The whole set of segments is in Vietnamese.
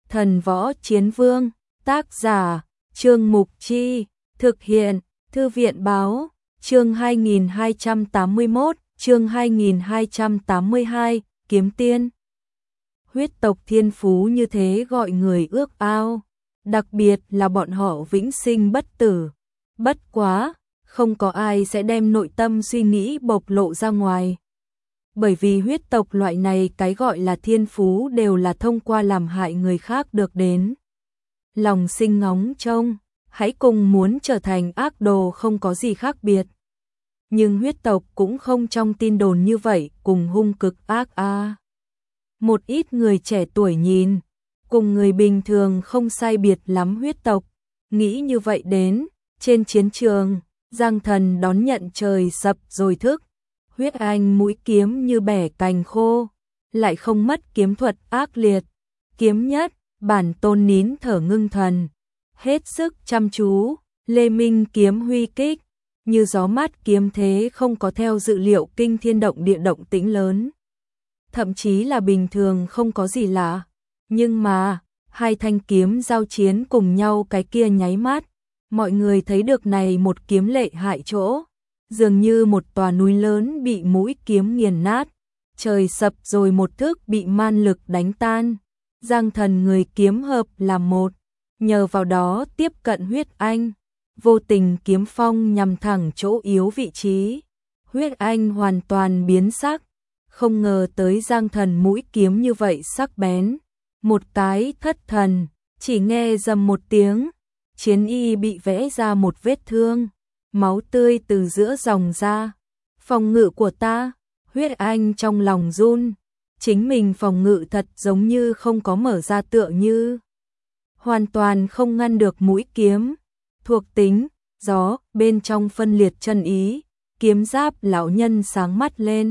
Thần Võ Chiến Vương, tác giả, Trương Mục Chi, thực hiện, Thư viện Báo, chương 2281, chương 2282, Kiếm Tiên. Huyết tộc thiên phú như thế gọi người ước ao, đặc biệt là bọn họ vĩnh sinh bất tử. Bất quá, không có ai sẽ đem nội tâm suy nghĩ bộc lộ ra ngoài. Bởi vì huyết tộc loại này cái gọi là thiên phú đều là thông qua làm hại người khác được đến. Lòng sinh ngóng trông, hãy cùng muốn trở thành ác đồ không có gì khác biệt. Nhưng huyết tộc cũng không trong tin đồn như vậy, cùng hung cực ác a. Một ít người trẻ tuổi nhìn, cùng người bình thường không sai biệt lắm huyết tộc, nghĩ như vậy đến, trên chiến trường, Giang Thần đón nhận trời sập rồi thức. Huyết Anh mũi kiếm như bẻ cành khô, lại không mất kiếm thuật ác liệt. Kiếm nhất, bản tôn nín thở ngưng thần, hết sức chăm chú, Lê Minh kiếm huy kích, như gió mát kiếm thế không có theo dự liệu kinh thiên động địa động tĩnh lớn. Thậm chí là bình thường không có gì lạ, nhưng mà, hai thanh kiếm giao chiến cùng nhau cái kia nháy mắt, mọi người thấy được này một kiếm lệ hại chỗ. Dường như một tòa núi lớn bị mũi kiếm nghiền nát, trời sập rồi một thức bị man lực đánh tan. Giang Thần người kiếm hợp làm một, nhờ vào đó tiếp cận Huyết Anh, vô tình kiếm phong nhằm thẳng chỗ yếu vị trí. Huyết Anh hoàn toàn biến sắc, không ngờ tới Giang Thần mũi kiếm như vậy sắc bén. Một cái thất thần, chỉ nghe rầm một tiếng, chiến y bị vẽ ra một vết thương. Máu tươi từ giữa dòng ra. Phòng ngự của ta, Huyết Anh trong lòng run, chính mình phòng ngự thật giống như không có mở ra tựa như. Hoàn toàn không ngăn được mũi kiếm. Thuộc tính, gió, bên trong phân liệt chân ý, kiếm giáp lão nhân sáng mắt lên.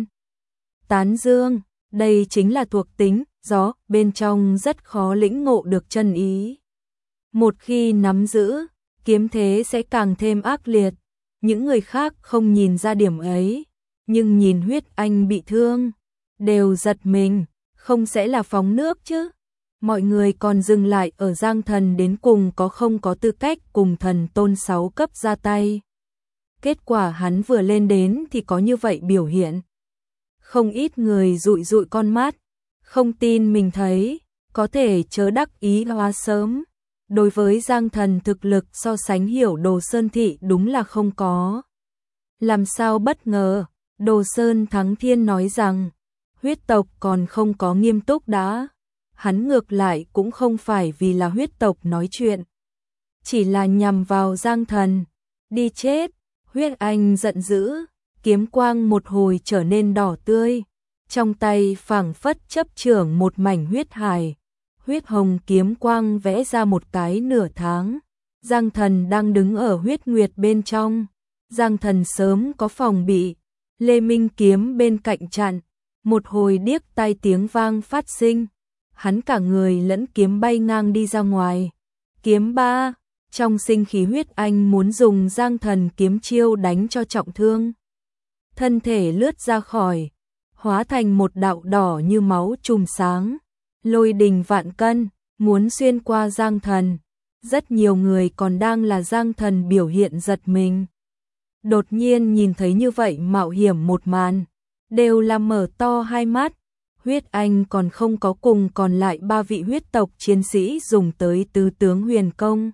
Tán dương, đây chính là thuộc tính, gió, bên trong rất khó lĩnh ngộ được chân ý. Một khi nắm giữ, kiếm thế sẽ càng thêm ác liệt. Những người khác không nhìn ra điểm ấy, nhưng nhìn Huyết Anh bị thương, đều giật mình, không sẽ là phóng nước chứ. Mọi người còn dừng lại ở Giang Thần đến cùng có không có tư cách cùng thần tôn 6 cấp ra tay. Kết quả hắn vừa lên đến thì có như vậy biểu hiện. Không ít người dụi dụi con mắt, không tin mình thấy, có thể chớ đắc ý hóa sớm. Đối với Giang Thần thực lực so sánh Hiểu Đồ Sơn thị đúng là không có. Làm sao bất ngờ, Đồ Sơn Thắng Thiên nói rằng, huyết tộc còn không có nghiêm túc đã. Hắn ngược lại cũng không phải vì là huyết tộc nói chuyện, chỉ là nhằm vào Giang Thần. Đi chết, Huyết Anh giận dữ, kiếm quang một hồi trở nên đỏ tươi, trong tay phảng phất chấp chưởng một mảnh huyết hải. Huyết hồng kiếm quang vẽ ra một cái nửa tháng. Giang Thần đang đứng ở huyết nguyệt bên trong. Giang Thần sớm có phòng bị. Lê Minh kiếm bên cạnh chặn. Một hồi điếc tai tiếng vang phát sinh. Hắn cả người lẫn kiếm bay ngang đi ra ngoài. Kiếm ba. Trong sinh khí Huyết Anh muốn dùng Giang Thần kiếm chiêu đánh cho trọng thương. Thân thể lướt ra khỏi, hóa thành một đạo đỏ như máu chùm sáng. Lôi đình vạn cân, muốn xuyên qua Giang Thần. Rất nhiều người còn đang là Giang Thần biểu hiện giật mình. Đột nhiên nhìn thấy như vậy mạo hiểm một màn, đều là mở to hai mắt. Huyết Anh còn không có cùng còn lại 3 vị huyết tộc chiến sĩ dùng tới tứ tướng huyền công.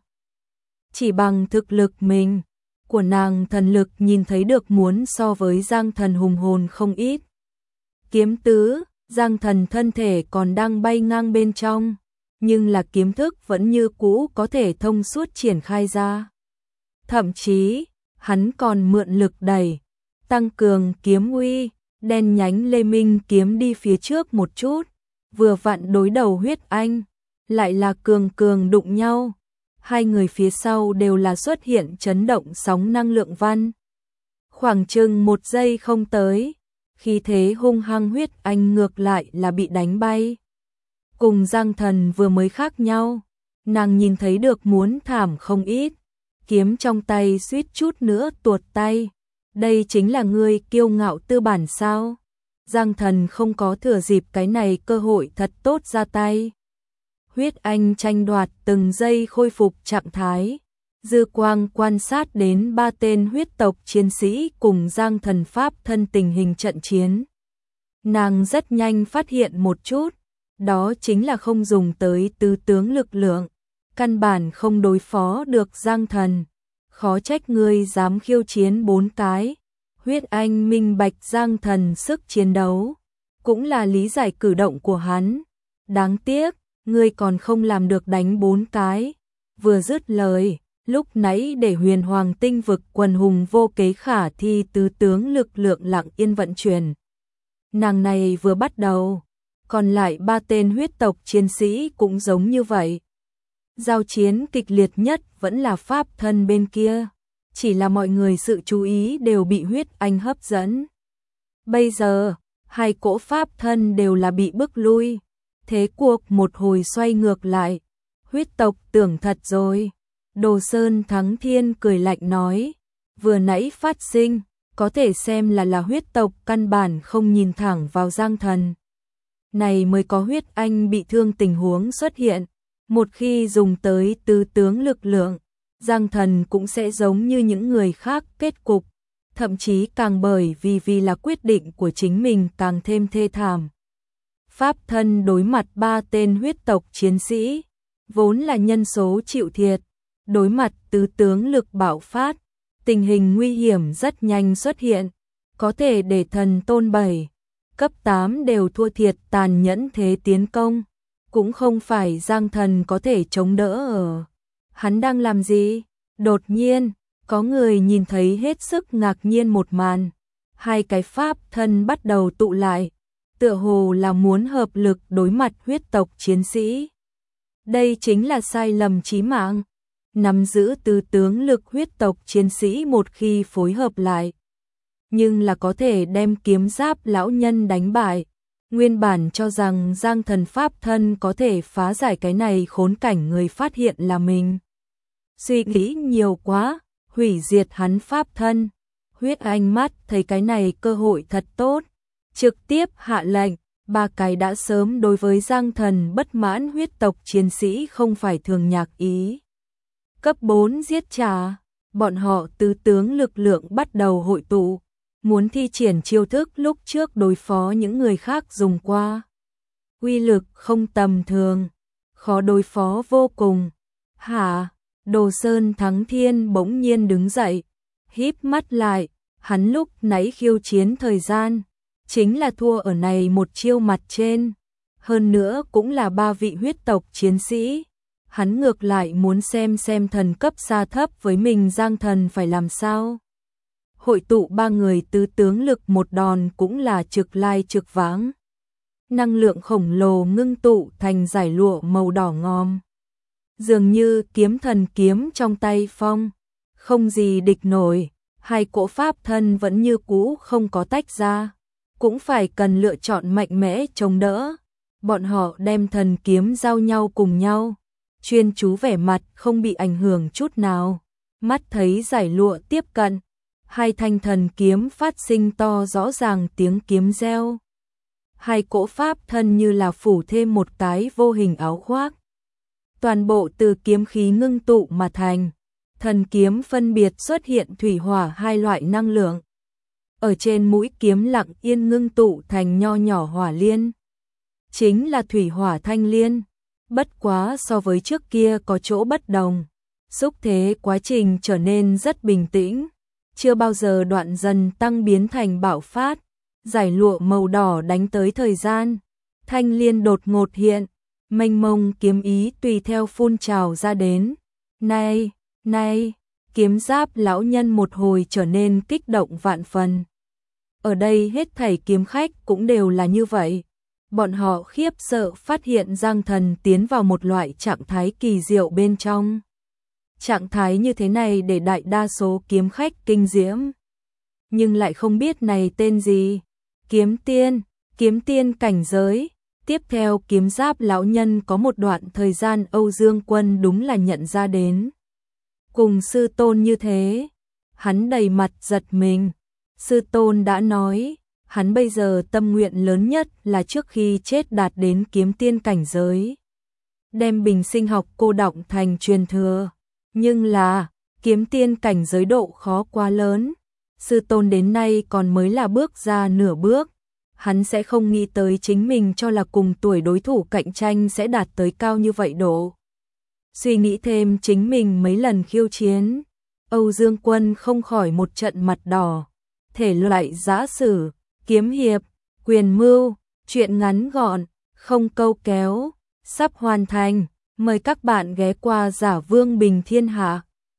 Chỉ bằng thực lực mình, của nàng thần lực nhìn thấy được muốn so với Giang Thần hùng hồn không ít. Kiếm tứ, Giang Thần thân thể còn đang bay ngang bên trong, nhưng là kiếm thức vẫn như cũ có thể thông suốt triển khai ra. Thậm chí, hắn còn mượn lực đẩy, tăng cường kiếm uy, đen nhánh Lê Minh kiếm đi phía trước một chút, vừa vặn đối đầu Huyết Anh, lại là cường cường đụng nhau. Hai người phía sau đều là xuất hiện chấn động sóng năng lượng văn. Khoảng chừng 1 giây không tới, khi thế hung hăng Huyết Anh ngược lại là bị đánh bay. Cùng Giang Thần vừa mới khác nhau, nàng nhìn thấy được muốn thảm không ít, kiếm trong tay suýt chút nữa tuột tay. Đây chính là ngươi kiêu ngạo tư bản sao? Giang Thần không có thừa dịp cái này cơ hội thật tốt ra tay. Huyết Anh tranh đoạt từng giây khôi phục trạng thái. Dư quang quan sát đến 3 tên huyết tộc chiến sĩ cùng Giang Thần pháp thân tình hình trận chiến. Nàng rất nhanh phát hiện một chút, đó chính là không dùng tới tứ tướng lực lượng, căn bản không đối phó được Giang Thần. Khó trách ngươi dám khiêu chiến 4 cái. Huyết Anh minh bạch Giang Thần sức chiến đấu, cũng là lý giải cử động của hắn. Đáng tiếc, ngươi còn không làm được đánh 4 cái. Vừa dứt lời, lúc nãy để Huyền Hoàng tinh vực quần hùng vô kế khả thi tứ tướng lực lượng lặng yên vận chuyển. Nàng này vừa bắt đầu, còn lại 3 tên huyết tộc chiến sĩ cũng giống như vậy. Giao chiến kịch liệt nhất vẫn là pháp thân bên kia, chỉ là mọi người sự chú ý đều bị Huyết Anh hấp dẫn. Bây giờ, hai cỗ pháp thân đều là bị bức lui, thế cuộc một hồi xoay ngược lại. Huyết tộc tưởng thật rồi. Đồ Sơn Thắng Thiên cười lạnh nói, vừa nãy phát sinh, có thể xem là huyết tộc căn bản không nhìn thẳng vào Giang Thần. Này mới có Huyết Anh bị thương tình huống xuất hiện, một khi dùng tới tứ tướng lực lượng, Giang Thần cũng sẽ giống như những người khác kết cục, thậm chí càng bởi vì là quyết định của chính mình càng thêm thê thảm. Pháp thân đối mặt 3 tên huyết tộc chiến sĩ, vốn là nhân số chịu thiệt, đối mặt tứ tướng lực bạo phát, tình hình nguy hiểm rất nhanh xuất hiện, có thể để thần tôn 7, cấp 8 đều thua thiệt tàn nhẫn thế tiến công, cũng không phải Giang Thần có thể chống đỡ ở. Hắn đang làm gì? Đột nhiên, có người nhìn thấy hết sức ngạc nhiên một màn, hai cái pháp thân bắt đầu tụ lại, tựa hồ là muốn hợp lực đối mặt huyết tộc chiến sĩ. Đây chính là sai lầm chí mạng. Nắm giữ tứ tướng lực huyết tộc chiến sĩ một khi phối hợp lại, nhưng là có thể đem kiếm giáp lão nhân đánh bại. Nguyên bản cho rằng Giang Thần pháp thân có thể phá giải cái này khốn cảnh, người phát hiện là mình suy nghĩ nhiều quá, hủy diệt hắn pháp thân. Huyết Anh mắt thấy cái này cơ hội thật tốt, trực tiếp hạ lệnh, 3 cái đã sớm đối với Giang Thần bất mãn huyết tộc chiến sĩ không phải thường nhạc ý. Cấp 4 giết trả, bọn họ tứ tướng lực lượng bắt đầu hội tụ, muốn thi triển chiêu thức lúc trước đối phó những người khác dùng qua. Uy lực không tầm thường, khó đối phó vô cùng. Hả? Đồ Sơn Thắng Thiên bỗng nhiên đứng dậy, híp mắt lại, hắn lúc nãy khiêu chiến thời gian, chính là thua ở này một chiêu mặt trên, hơn nữa cũng là 3 vị huyết tộc chiến sĩ. Hắn ngược lại muốn xem thần cấp xa thấp với mình Giang Thần phải làm sao. Hội tụ 3 người tứ tướng lực một đòn cũng là trực lai trực vãng. Năng lượng khổng lồ ngưng tụ thành giải lụa màu đỏ ngòm. Dường như kiếm thần kiếm trong tay Phong, không gì địch nổi, hai cỗ pháp thân vẫn như cũ không có tách ra, cũng phải cần lựa chọn mạnh mẽ chống đỡ. Bọn họ đem thần kiếm giao nhau cùng nhau, chuyên chú vẻ mặt không bị ảnh hưởng chút nào, mắt thấy giải lụa tiếp cận, hai thanh thần kiếm phát sinh to rõ ràng tiếng kiếm reo. Hai cỗ pháp thân như là phủ thêm một cái vô hình áo khoác. Toàn bộ từ kiếm khí ngưng tụ mà thành, thần kiếm phân biệt xuất hiện thủy hỏa hai loại năng lượng. Ở trên mũi kiếm lặng yên ngưng tụ thành nho nhỏ hỏa liên, chính là thủy hỏa thanh liên. Bất quá so với trước kia có chỗ bất đồng, xúc thế quá trình trở nên rất bình tĩnh, chưa bao giờ đoạn dần tăng biến thành bạo phát. Giải lụa màu đỏ đánh tới thời gian, thanh liên đột ngột hiện, mênh mông kiếm ý tùy theo phun trào ra đến. Này, kiếm giáp lão nhân một hồi trở nên kích động vạn phần. Ở đây hết thảy kiếm khách cũng đều là như vậy. Bọn họ khiếp sợ phát hiện Giang Thần tiến vào một loại trạng thái kỳ diệu bên trong. Trạng thái như thế này để đại đa số kiếm khách kinh diễm, nhưng lại không biết này tên gì. Kiếm tiên cảnh giới. Tiếp theo kiếm giáp lão nhân có một đoạn thời gian Âu Dương Quân đúng là nhận ra đến. Cùng sư tôn như thế, hắn đầy mặt giật mình. Sư tôn đã nói, hắn bây giờ tâm nguyện lớn nhất là trước khi chết đạt đến kiếm tiên cảnh giới. đem bình sinh học cô đọng thành truyền thừa. Nhưng là, kiếm tiên cảnh giới độ khó quá lớn. Sư tôn đến nay còn mới là bước ra nửa bước. Hắn sẽ không nghĩ tới chính mình cho là cùng tuổi đối thủ cạnh tranh sẽ đạt tới cao như vậy độ. Suy nghĩ thêm chính mình mấy lần khiêu chiến, Âu Dương Quân không khỏi một trận mặt đỏ. Thể loại giã sử, kiếm hiệp, quyền mưu, truyện ngắn gọn, không câu kéo, sắp hoàn thành. Mời các bạn ghé qua Giả Vương Bình Thiên Hạ.